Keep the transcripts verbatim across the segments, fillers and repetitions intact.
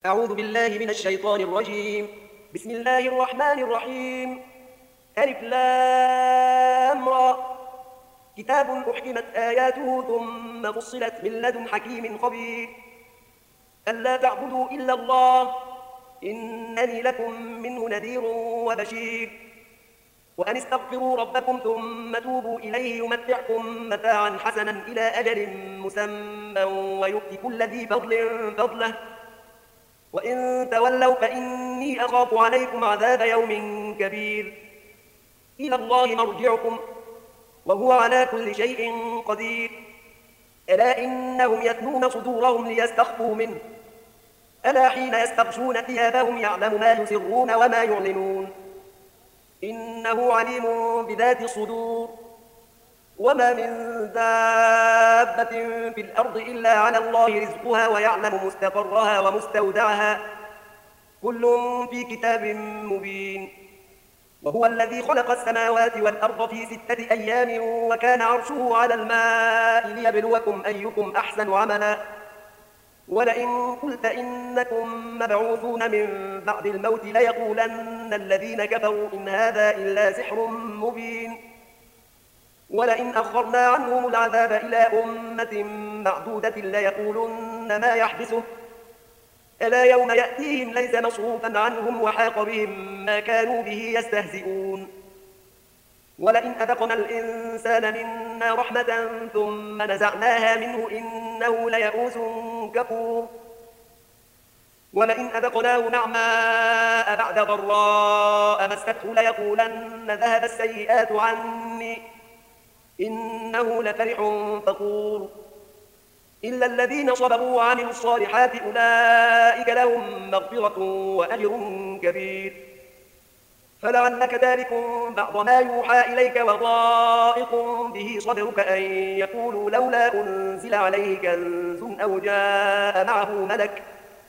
أعوذ بالله من الشيطان الرجيم. بسم الله الرحمن الرحيم. ألف لام را. كتاب أحكمت آياته ثم فصلت من لدن حكيم خبير. ألا تعبدوا إلا الله إنني لكم منه نذير وبشير. وأن استغفروا ربكم ثم توبوا إليه يمتعكم متاعا حسنا إلى أجل مسمى ويؤتي كل ذي فضل فضله وإن تولوا فإني أخاف عليكم عذاب يوم كبير. إلى الله مرجعكم وهو على كل شيء قدير. ألا إنهم يثنون صدورهم ليستخفوا منه ألا حين يستغشون ثيابهم يعلم ما يسرون وما يعلنون إنه عليم بذات الصدور. وما من دابة في الأرض إلا على الله رزقها ويعلم مستقرها ومستودعها كل في كتاب مبين. وهو الذي خلق السماوات والأرض في ستة أيام وكان عرشه على الماء ليبلوكم أيكم أحسن عملا. ولئن قلت إنكم مبعوثون من بعد الموت ليقولن الذين كفروا إن هذا إلا سحر مبين. ولئن أخرنا عنهم العذاب إلى أمة معدودة ليقولن ما يحبسه ألا يوم يأتيهم ليس مصروفا عنهم وحاق بهم ما كانوا به يستهزئون. ولئن أذقنا الإنسان منا رحمة ثم نزعناها منه إنه ليئوس كفور. ولئن أذقناه نعماء بعد ضراء مسته ليقولن ذهب السيئات عني إنه لفرح فخور. إلا الذين صبروا وعملوا الصالحات أولئك لهم مغفرة وأجر كبير. فلعلك تارك بعض ما يوحى إليك وضائق به صدرك أن يقولوا لولا أنزل عليه كنز أو جاء معه ملك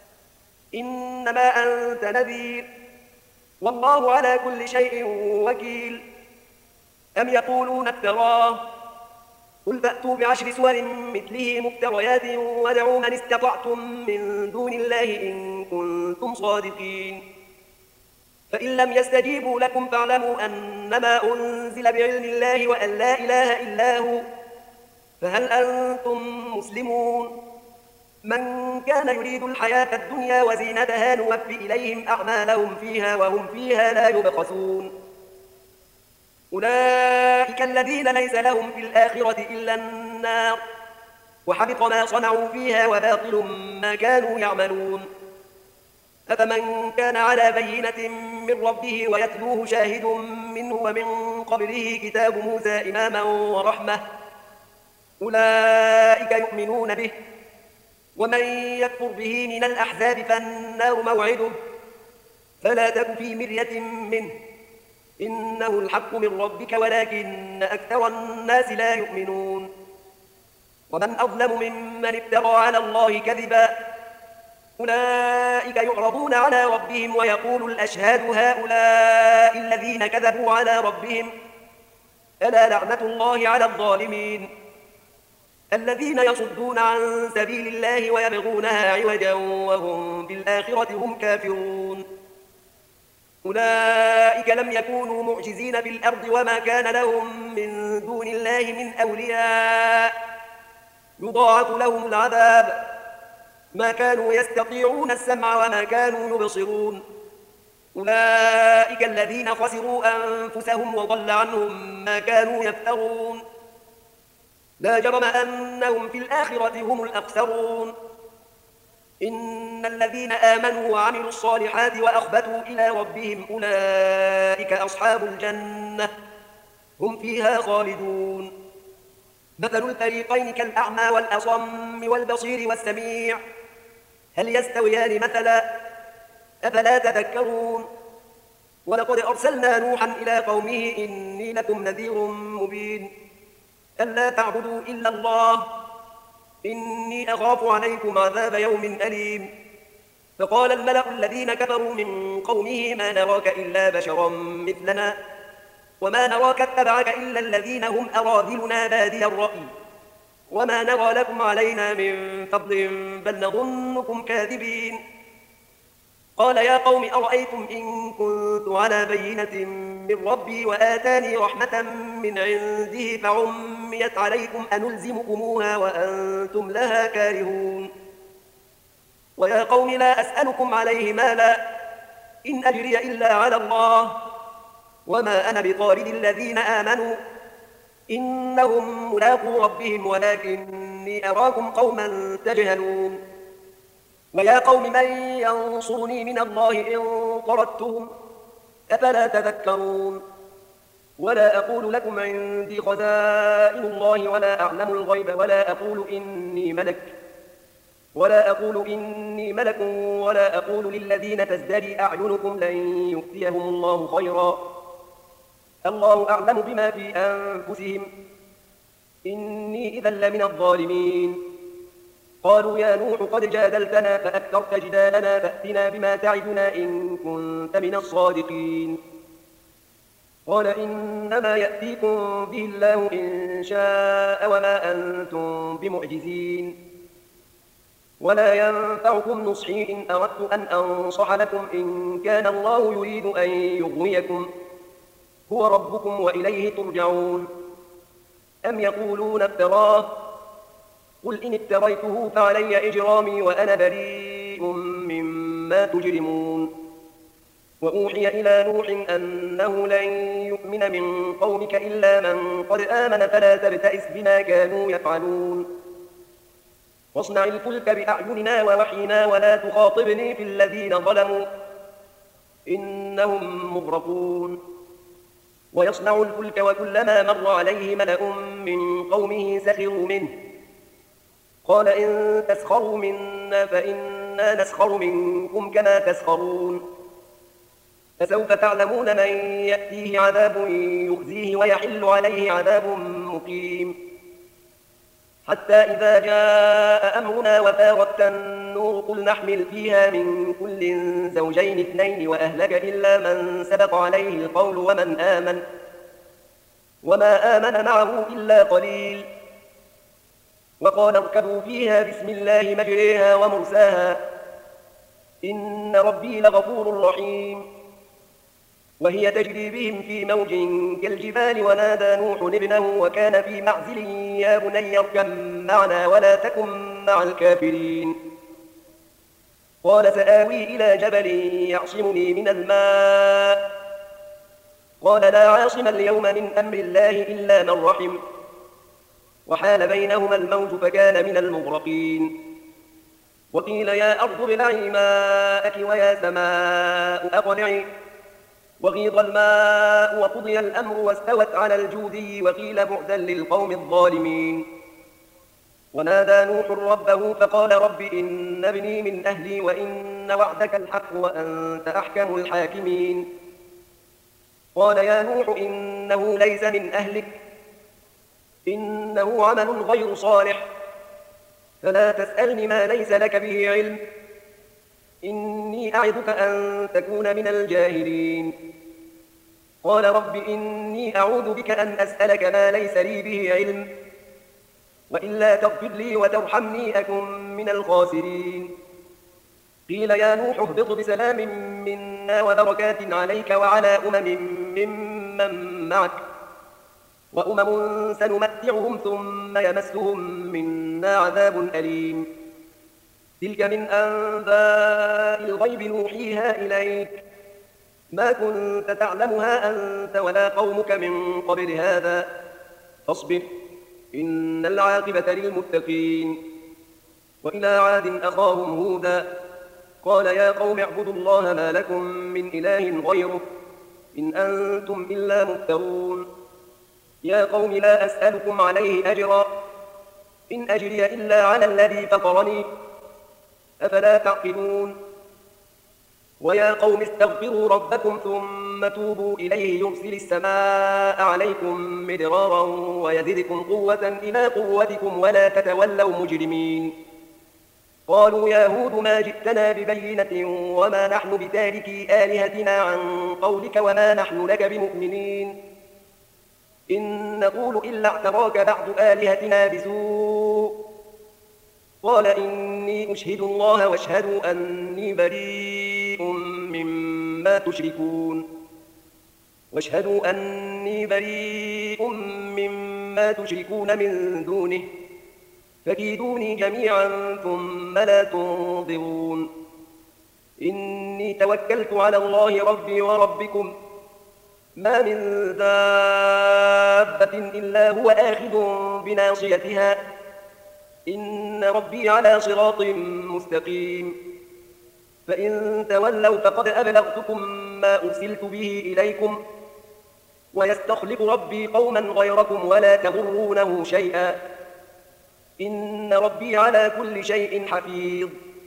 إنما أنت نذير والله على كل شيء وكيل. أم يقولون افتراه قل فأتوا بعشر سور مثله مفتريات ودعوا من استطعتم من دون الله إن كنتم صادقين. فإن لم يستجيبوا لكم فاعلموا أنما أنزل بعلم الله وأن لا إله إلا هو فهل أنتم مسلمون. من كان يريد الحياة الدنيا وزينتها نوفي إليهم أعمالهم فيها وهم فيها لا يبخسون. أولئك الذين ليس لهم في الآخرة إلا النار وحبط ما صنعوا فيها وباطل ما كانوا يعملون. أفمن كان على بينة من ربه ويتلوه شاهد منه ومن قبله كتاب موسى إماما ورحمة أولئك يؤمنون به. ومن يكفر به من الأحزاب فالنار موعده فلا تك في مرية منه إنه الحق من ربك ولكن أكثر الناس لا يؤمنون. ومن أظلم ممن افترى على الله كذبا أولئك يعرضون على ربهم ويقول الأشهاد هؤلاء الذين كذبوا على ربهم ألا لعنة الله على الظالمين الذين يصدون عن سبيل الله ويبغونها عوجا وهم بالآخرة هم كافرون. أولئك لم يكونوا معجزين في الأرض وما كان لهم من دون الله من أولياء يضاعف لهم العذاب ما كانوا يستطيعون السمع وما كانوا يبصرون. أولئك الذين خسروا أنفسهم وضل عنهم ما كانوا يفترون. لا جرم أنهم في الآخرة هم الأخسرون. إن الذين آمنوا وعملوا الصالحات وأخبتوا إلى ربهم أولئك أصحاب الجنة هم فيها خالدون. مثل الفريقين كالأعمى والأصم والبصير والسميع هل يستويان مثلا أفلا تذكرون. ولقد أرسلنا نوحا إلى قومه إني لكم نذير مبين ألا تعبدوا إلا الله إني أخاف عليكم عذاب يوم أليم. فقال الملأ الذين كفروا من قومه ما نراك إلا بشرا مثلنا وما نراك اتبعك إلا الذين هم أراذلنا بادي الرأي وما نرى لكم علينا من فضل بل نظنكم كاذبين. قال يا قوم أرأيتم إن كنت على بينة من ربي وآتاني رحمة من عنده فعميت عليكم أنلزمكموها وأنتم لها كارهون ويا قوم لا أسألكم عليه مالا إن أجري إلا على الله وما أنا بطارد الذين آمنوا إنهم ملاقو ربهم ولكني أراكم قوما تجهلون ويا قوم من ينصرني من الله إن طردتهم أفلا تذكرون ولا أقول لكم عندي خزائن الله ولا أعلم الغيب ولا أقول إني ملك ولا أقول إني ملك ولا أقول للذين تزدري أعينكم لن يؤتيهم الله خيرا الله أعلم بما في أنفسهم إني إذا لمن الظالمين قالوا يا نوح قد جادلتنا فأكثرت جدالنا فأتنا بما تعدنا إن كنت من الصادقين قال إنما يأتيكم به الله إن شاء وما أنتم بمعجزين ولا ينفعكم نصحي إن أردت أن أنصح لكم إن كان الله يريد أن يغويكم هو ربكم وإليه ترجعون أم يقولون افتراه قل إن افتريته فعلي إجرامي وأنا بريء مما تجرمون وأوحي إلى نوح أنه لن يؤمن من قومك إلا من قد آمن فلا تبتئس بما كانوا يفعلون واصنع الفلك بأعيننا ووحينا ولا تخاطبني في الذين ظلموا إنهم مغرقون ويصنع الفلك وكلما مر عليه ملأ من قومه سخروا منه قال إن تسخروا منا فإنا نسخر منكم كما تسخرون فسوف تعلمون من يأتيه عذاب يخزيه ويحل عليه عذاب مقيم حتى إذا جاء أمرنا وفارت النور قل نحمل فيها من كل زوجين اثنين وأهلك إلا من سبق عليه القول ومن آمن وما آمن معه إلا قليل وقال اركبوا فيها بسم الله مجريها ومرساها إن ربي لغفور رحيم وهي تجري بهم في موج كالجبال ونادى نوح ابنه وكان في معزل يا بني اركب معنا ولا تكن مع الكافرين قال سآوي إلى جبل يعصمني من الماء قال لا عاصم اليوم من أمر الله إلا من رحم وحال بينهما الموج فكان من المغرقين وقيل يا أرض ابلعي ماءك ويا سماء أقلعي وغيض الماء وقضي الأمر واستوت على الجودي وقيل بعدا للقوم الظالمين ونادى نوح ربه فقال رب إن ابني من أهلي وإن وعدك الحق وأنت أحكم الحاكمين قال يا نوح إنه ليس من أهلك إنه عمل غير صالح فلا تسألني ما ليس لك به علم إني أعظك أن تكون من الجاهلين قال رب إني أعوذ بك أن أسألك ما ليس لي به علم وإلا تغفر لي وترحمني أكن من الخاسرين قيل يا نوح اهبط بسلام منا وبركات عليك وعلى أمم ممن معك وأمم سنمتعهم ثم يمسهم منا عذاب أليم تلك من أنباء الغيب نوحيها إليك ما كنت تعلمها أنت ولا قومك من قبل هذا فاصبر إن العاقبة للمتقين وإلى عاد أخاهم هودا قال يا قوم اعبدوا الله ما لكم من إله غيره إن أنتم إلا مفترون يا قوم لا أسألكم عليه أجرا إن أجري إلا على الذي فطرني أفلا تعقلون ويا قوم استغفروا ربكم ثم توبوا إليه يرسل السماء عليكم مدرارا ويزدكم قوة إلى قوتكم ولا تتولوا مجرمين قالوا يا هود ما جئتنا ببينة وما نحن بتاركي آلهتنا عن قولك وما نحن لك بمؤمنين إن نقول إلا اعتراك بعض آلهتنا بسوء قال إني أشهد الله واشهدوا أني بريء بريء مما تشركون واشهدوا أني بريء مما تشركون من دونه فكيدوني جميعا ثم لا تنظرون إني توكلت على الله ربي وربكم ما من دابة إلا هو آخذ بناصيتها إن ربي على صراط مستقيم فإن تولوا فقد أبلغتكم ما أرسلت به إليكم ويستخلف ربي قوما غيركم ولا تضرونه شيئا إن ربي على كل شيء حفيظ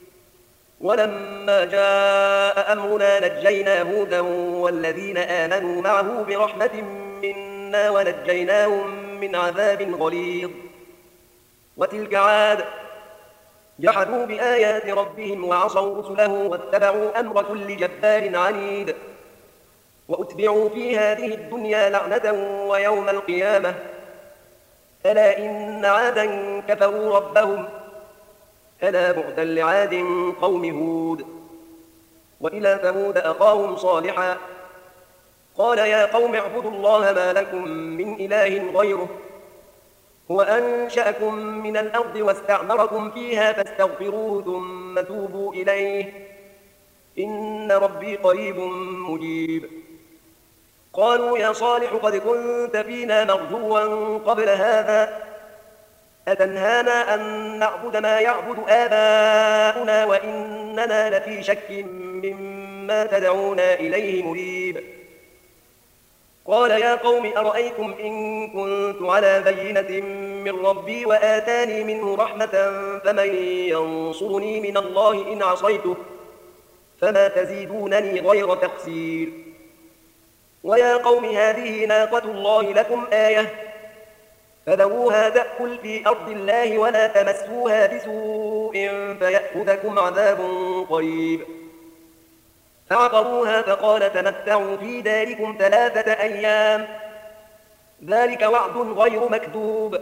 ولما جاء أمرنا نجينا هودا والذين آمنوا معه برحمة منا ونجيناهم من عذاب غليظ وتلك عاد جحدوا بآيات ربهم وعصوا رسله واتبعوا أمر كل جبار عنيد وأتبعوا في هذه الدنيا لعنة ويوم القيامة ألا إن عادا كفروا ربهم ألا بعدا لعاد قوم هود وإلى ثمود أخاهم صالحا قال يا قوم اعبدوا الله ما لكم من إله غيره هو أنشأكم من الأرض واستعمركم فيها فاستغفروه ثم توبوا إليه إن ربي قريب مجيب قالوا يا صالح قد كنت فينا مرجوا قبل هذا أتنهانا أن نعبد ما يعبد آباؤنا وإننا لفي شك مما تدعونا إليه مريب قال يا قوم أرأيتم إن كنت على بينة من ربي وآتاني منه رحمة فمن ينصرني من الله إن عصيته فما تزيدونني غير تقصير ويا قوم هذه ناقة الله لكم آية فذروها تأكل في أرض الله ولا تمسوها بسوء فيأخذكم عذاب قريب فعقروها فقال تمتعوا في داركم ثلاثة أيام ذلك وعد غير مكذوب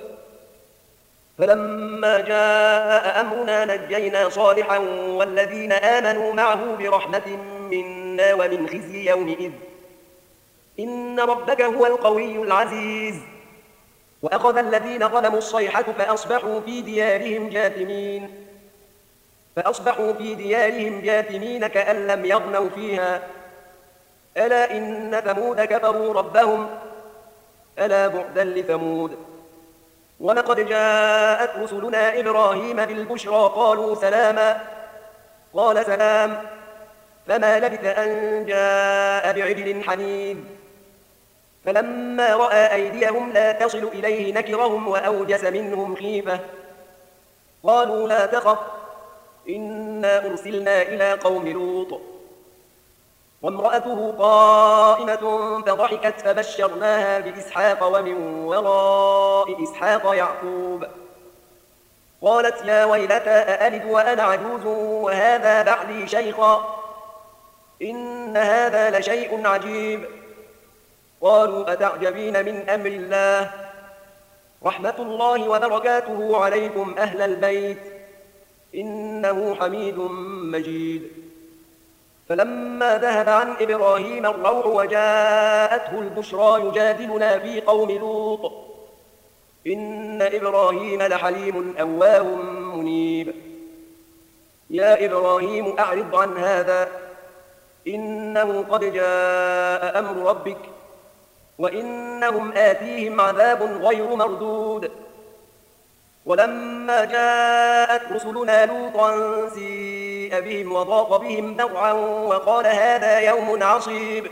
فلما جاء أمرنا نجينا صالحا والذين آمنوا معه برحمة منا ومن خزي يومئذ إن ربك هو القوي العزيز وأخذ الذين ظلموا الصيحة فأصبحوا في ديارهم جاثمين فأصبحوا في ديارهم جاثمين كأن لم يغنوا فيها ألا إن ثمود كفروا ربهم ألا بعدا لثمود ولقد جاءت رسلنا إبراهيم بالبشرى قالوا سلاما قال سلام فما لبث أن جاء بعجل حنيذ فلما رأى أيديهم لا تصل إليه نكرهم وأوجس منهم خيفة قالوا لا تخف إنا أرسلنا إلى قوم لوط وامرأته قائمة فضحكت فبشرناها بإسحاق ومن وراء إسحاق يعقوب قالت يا ويلتى أألد وأنا عجوز وهذا بعلي شيخا إن هذا لشيء عجيب قالوا أتعجبين من أمر الله رحمة الله وبركاته عليكم أهل البيت إنه حميد مجيد فلما ذهب عن إبراهيم الروع وجاءته البشرى يجادلنا في قوم لوط إن إبراهيم لحليم أواه منيب يا إبراهيم أعرض عن هذا إنه قد جاء أمر ربك وإنهم آتيهم عذاب غير مردود ولما جاءت رسلنا لوطا سيء بهم وضاق بهم ذرعا وقال هذا يوم عصيب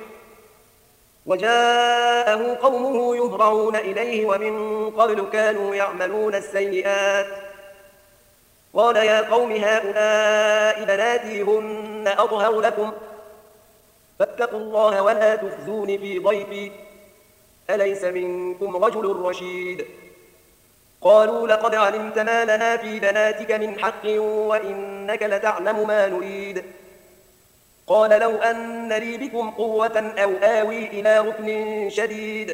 وجاءه قومه يهرعون إليه ومن قبل كانوا يعملون السيئات قال يا قوم هؤلاء بناتي هن أطهر لكم فاتقوا الله ولا تخزون في ضيفي أليس منكم رجل رشيد قالوا لقد علمت ما لنا في بناتك من حق وإنك لتعلم ما نريد قال لو أن لي بكم قوة أو آوي إلى ركن شديد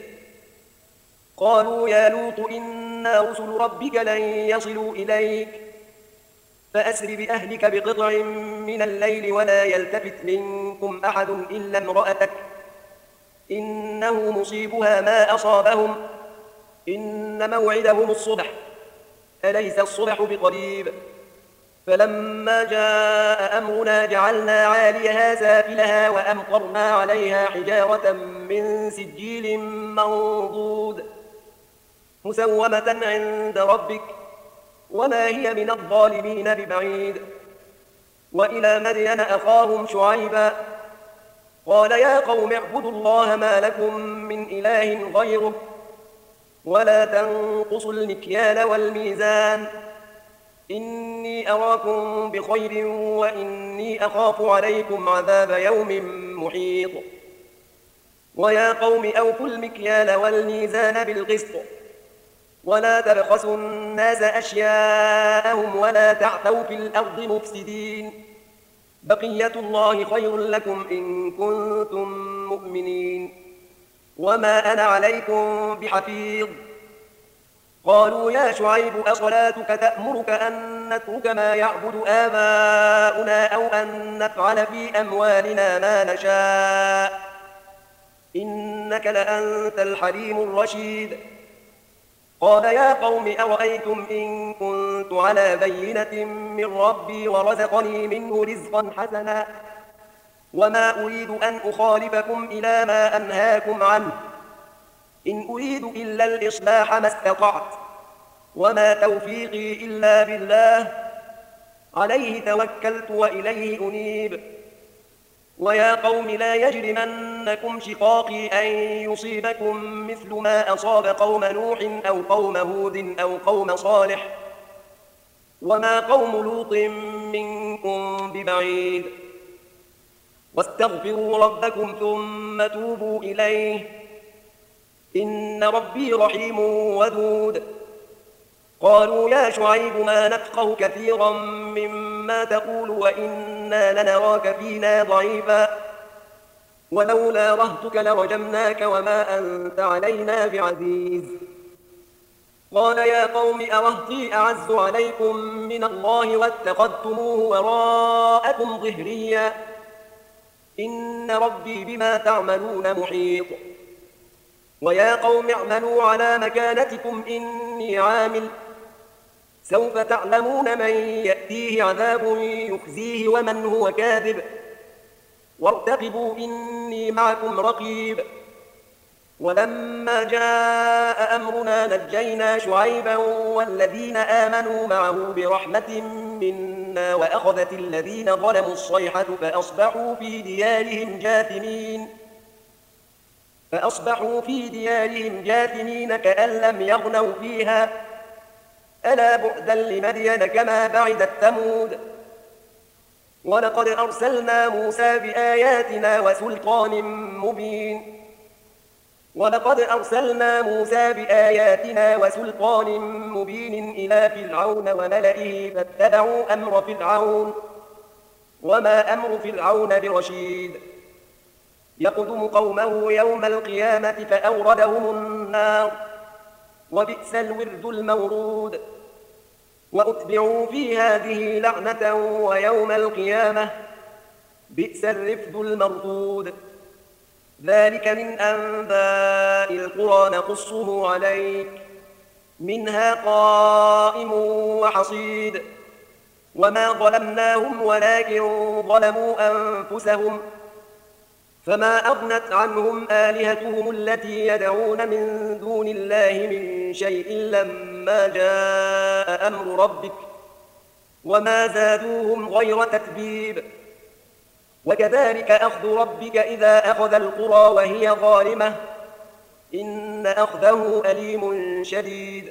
قالوا يا لوط إنا رسل ربك لن يصلوا إليك فأسر بأهلك بقطع من الليل ولا يلتفت منكم أحد إلا امرأتك إنه مصيبها ما أصابهم إن موعدهم الصبح أليس الصبح بقريب فلما جاء أمرنا جعلنا عاليها سافلها وأمطرنا عليها حجارة من سجيل منضود مسومة عند ربك وما هي من الظالمين ببعيد وإلى مدين أخاهم شعيبا قال يا قوم اعبدوا الله ما لكم من إله غيره ولا تنقصوا المكيال والميزان إني أراكم بخير وإني أخاف عليكم عذاب يوم محيط ويا قوم أوفوا المكيال والميزان بالقسط ولا تبخسوا الناس أشياءهم ولا تعثوا في الأرض مفسدين بقية الله خير لكم إن كنتم مؤمنين وما أنا عليكم بحفيظ قالوا يا شعيب أصلاتك تأمرك أن نترك ما يعبد آباؤنا أو أن نفعل في أموالنا ما نشاء إنك لأنت الحليم الرشيد قال يا قوم أرأيتم إن كنت على بينة من ربي ورزقني منه رزقا حسنا وما أريد أن أخالفكم إلى ما أنهاكم عنه إن أريد إلا الإصلاح ما استطعت وما توفيقي إلا بالله عليه توكلت وإليه أنيب ويا قوم لا يجرمنكم شقاقي أن يصيبكم مثل ما أصاب قوم نوح أو قوم هود أو قوم صالح وما قوم لوط منكم ببعيد واستغفروا ربكم ثم توبوا إليه إن ربي رحيم ودود قالوا يا شعيب ما نفقه كثيرا مما تقول وإنا لنراك فينا ضعيفا ولولا رهتك لرجمناك وما أنت علينا بعزيز قال يا قوم أرهطي أعز عليكم من الله واتخذتموه وراءكم ظهريا إن ربي بما تعملون محيط ويا قوم اعملوا على مكانتكم إني عامل سوف تعلمون من يأتيه عذاب يخزيه ومن هو كاذب وارتقبوا إني معكم رقيب ولما جاء أمرنا نجينا شعيبا والذين آمنوا معه برحمة منا وأخذت الذين ظلموا الصيحة فأصبحوا في ديارهم جاثمين فأصبحوا في ديارهم جاثمين كأن لم يغنوا فيها ألا بعدا لمدين كما بعدت ثمود ولقد أرسلنا موسى بآياتنا وسلطان مبين ولقد أرسلنا موسى بآياتنا وسلطان مبين إلى فرعون وملئه فاتبعوا أمر فرعون وما أمر فرعون برشيد يقدم قومه يوم القيامة فأوردهم النار وبئس الورد المورود وأتبعوا في هذه لعنة ويوم القيامة بئس الرفد المردود ذلك من أنباء القرى نقصه عليك منها قائم وحصيد وما ظلمناهم ولكن ظلموا أنفسهم فما أغنت عنهم آلهتهم التي يدعون من دون الله من شيء لما جاء أمر ربك وما زادوهم غير تتبيب وكذلك أخذ ربك إذا أخذ القرى وهي ظالمة إن أخذه أليم شديد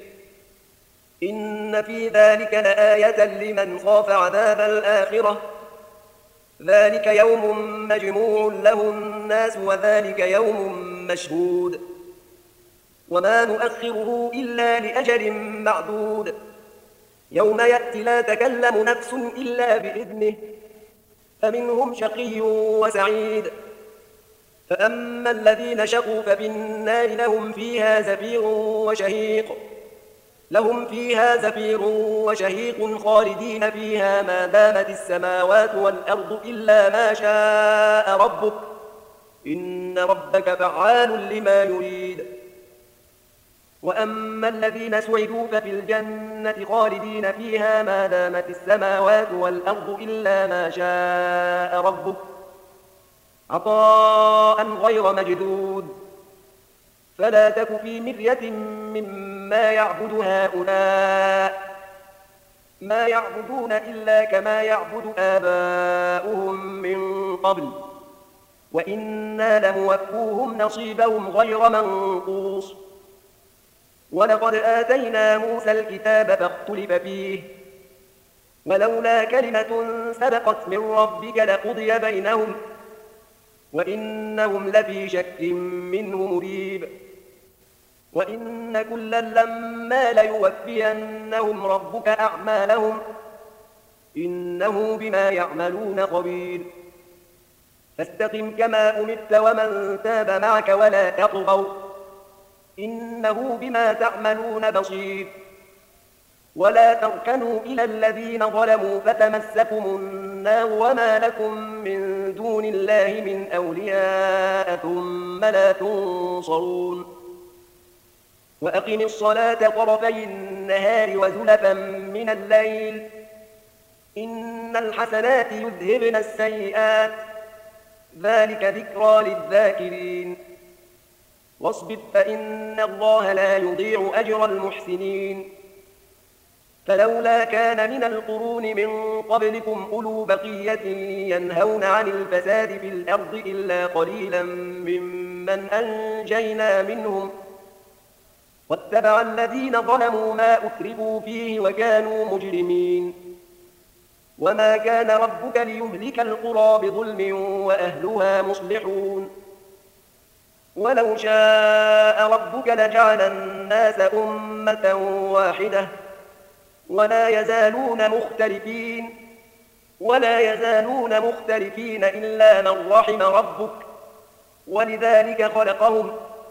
إن في ذلك لآية لمن خاف عذاب الآخرة ذلك يوم مجموع له الناس وذلك يوم مشهود وما نؤخره إلا لأجل معدود يوم يأتي لا تكلم نفس إلا بإذنه فمنهم شقي وسعيد فأما الذين شقوا ففي النار لهم فيها زفير وشهيق لهم فيها زفير وشهيق خالدين فيها ما دامت السماوات والأرض إلا ما شاء ربك إن ربك فعال لما يريد. وأما الذين سعدوا ففي الجنة خالدين فيها ما دامت السماوات والأرض إلا ما شاء ربك عطاء غير مجدود. فلا تك في مرية مما يعبد هؤلاء ما يعبدون إلا كما يعبد آباؤهم من قبل وإنا لموفوهم نصيبهم غير منقوص. ولقد آتينا موسى الكتاب فاختلف فيه ولولا كلمة سبقت من ربك لقضي بينهم وإنهم لفي شك منه مريب. وإن كلا لما ليوفينهم ربك أعمالهم إنه بما يعملون خبير. فاستقم كما أمرت ومن تاب معك ولا تطغوا إنه بما تعملون بصير. ولا تركنوا إلى الذين ظلموا فتمسكم النار وما لكم من دون الله من أولياء ثم لا تنصرون. وأقم الصلاة طرفي النهار وزلفا من الليل إن الحسنات يذهبن السيئات ذلك ذكرى للذاكرين. واصبر فإن الله لا يضيع أجر المحسنين. فلولا كان من القرون من قبلكم أولو بقية ينهون عن الفساد في الأرض إلا قليلا ممن أنجينا منهم واتبع الذين ظلموا ما أترفوا فيه وكانوا مجرمين. وما كان ربك ليهلك القرى بظلم وأهلها مصلحون. ولو شاء ربك لجعل الناس أمة واحدة ولا يزالون مختلفين ولا يزالون مختلفين إلا من رحم ربك ولذلك خلقهم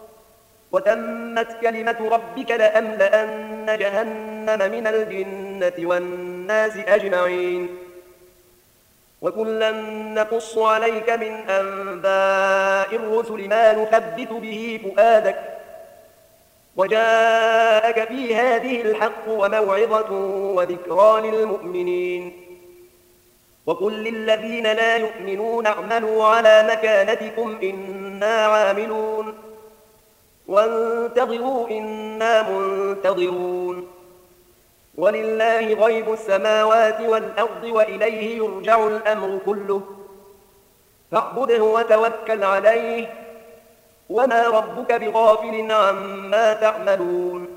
وتمت كلمة ربك لأملأن جهنم من الجنة والناس أجمعين. وكلا نقص عليك من أنباء الرسل ما نثبت به فؤادك وجاءك في هذه الحق وموعظة وذكرى للمؤمنين. وقل للذين لا يؤمنون اعملوا على مكانتكم إنا عاملون وانتظروا إنا منتظرون. ولله غيب السماوات والأرض وإليه يرجع الأمر كله فاعبده وتوكل عليه وما ربك بغافل عما تعملون.